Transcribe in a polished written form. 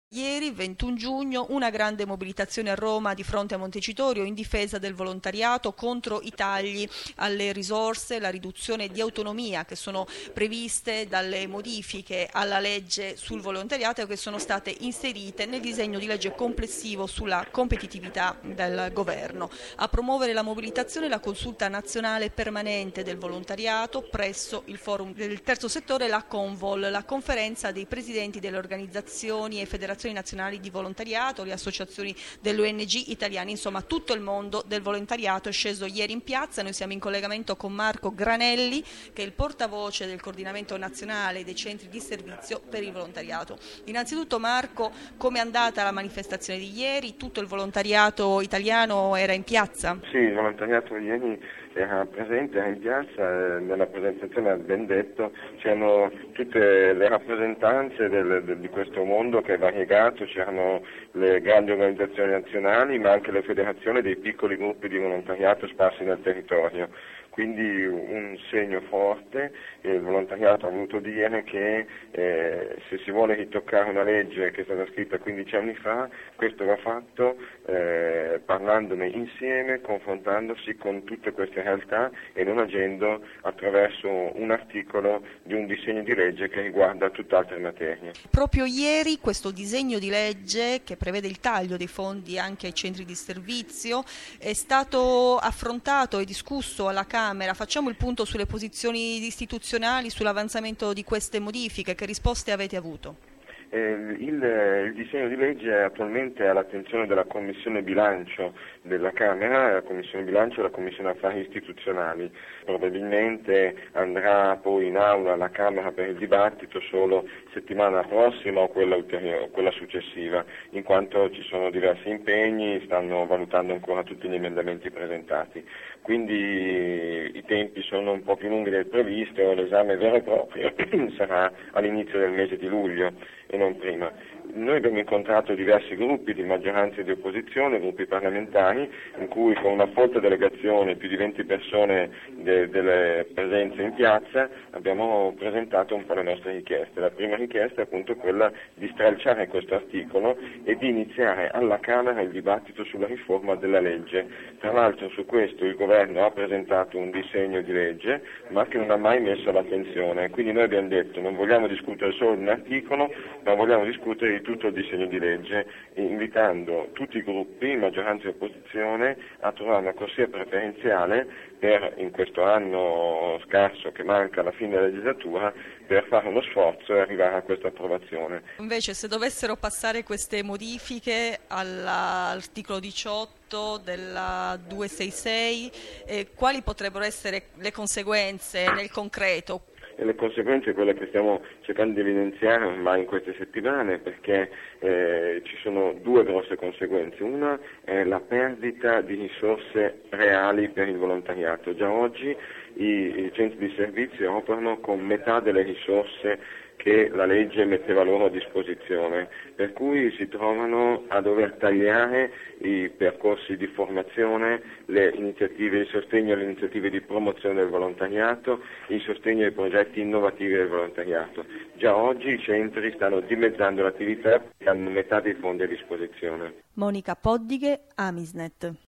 Ieri, 21 giugno, una grande mobilitazione a Roma di fronte a Montecitorio in difesa del volontariato contro i tagli alle risorse, la riduzione di autonomia che sono previste dalle modifiche alla legge sul volontariato e che sono state inserite nel disegno di legge complessivo sulla competitività del governo. A promuovere la mobilitazione la consulta nazionale permanente del volontariato presso il forum del terzo settore, la Convol, la conferenza dei presidenti delle organizzazioni e federazioni nazionali di volontariato, le associazioni delle ONG italiane, insomma tutto il mondo del volontariato è sceso ieri in piazza. Noi siamo in collegamento con Marco Granelli, che è il portavoce del coordinamento nazionale dei centri di servizio per il volontariato. Innanzitutto Marco, come è andata la manifestazione di ieri? Tutto il volontariato italiano era in piazza? Sì, il volontariato ieri era presente, era in piazza, nella presentazione ha ben detto, c'erano tutte le rappresentanze di questo mondo che è variegato, c'erano le grandi organizzazioni nazionali ma anche le federazioni dei piccoli gruppi di volontariato sparsi nel territorio. Quindi un segno forte. Il volontariato ha voluto dire che se si vuole ritoccare una legge che è stata scritta 15 anni fa, questo va fatto parlandone insieme, confrontandosi con tutte queste realtà e non agendo attraverso un articolo di un disegno di legge che riguarda tutt'altre materie. Proprio ieri questo disegno di legge che prevede il taglio dei fondi anche ai centri di servizio è stato affrontato e discusso alla Camera. Facciamo il punto sulle posizioni istituzionali, sull'avanzamento di queste modifiche. Che risposte avete avuto? Il disegno di legge è attualmente all'attenzione della Commissione Bilancio della Camera, la Commissione Bilancio e la Commissione Affari Istituzionali. Probabilmente andrà poi in aula alla Camera per il dibattito solo settimana prossima o quella successiva, in quanto ci sono diversi impegni, stanno valutando ancora tutti gli emendamenti presentati. Quindi i tempi sono un po' più lunghi del previsto, l'esame vero e proprio sarà all'inizio del mese di luglio e non prima. Noi abbiamo incontrato diversi gruppi di maggioranza e di opposizione, gruppi parlamentari, in cui con una folta delegazione, più di 20 persone delle presenze in piazza, abbiamo presentato un po' le nostre richieste. La prima richiesta è appunto quella di stralciare questo articolo e di iniziare alla Camera il dibattito sulla riforma della legge. Tra l'altro su questo il governo ha presentato un disegno di legge, ma che non ha mai messo l'attenzione. Quindi noi abbiamo detto non vogliamo discutere solo di un articolo, ma vogliamo discutere di tutto il disegno di legge, invitando tutti i gruppi, maggioranza e opposizione, a trovare una corsia preferenziale per, in questo anno scarso che manca alla fine della legislatura, per fare uno sforzo e arrivare a questa approvazione. Invece, se dovessero passare queste modifiche all'articolo 18 della 266, quali potrebbero essere le conseguenze nel concreto? E le conseguenze quelle che stiamo cercando di evidenziare ormai in queste settimane, perché ci sono due grosse conseguenze. Una è la perdita di risorse reali per il volontariato. Già oggi i centri di servizio operano con metà delle risorse che la legge metteva loro a disposizione, per cui si trovano a dover tagliare i percorsi di formazione, le iniziative di sostegno alle iniziative di promozione del volontariato, il sostegno ai progetti innovativi del volontariato. Già oggi i centri stanno dimezzando l'attività e hanno metà dei fondi a disposizione. Monica Poddighe, Amisnet.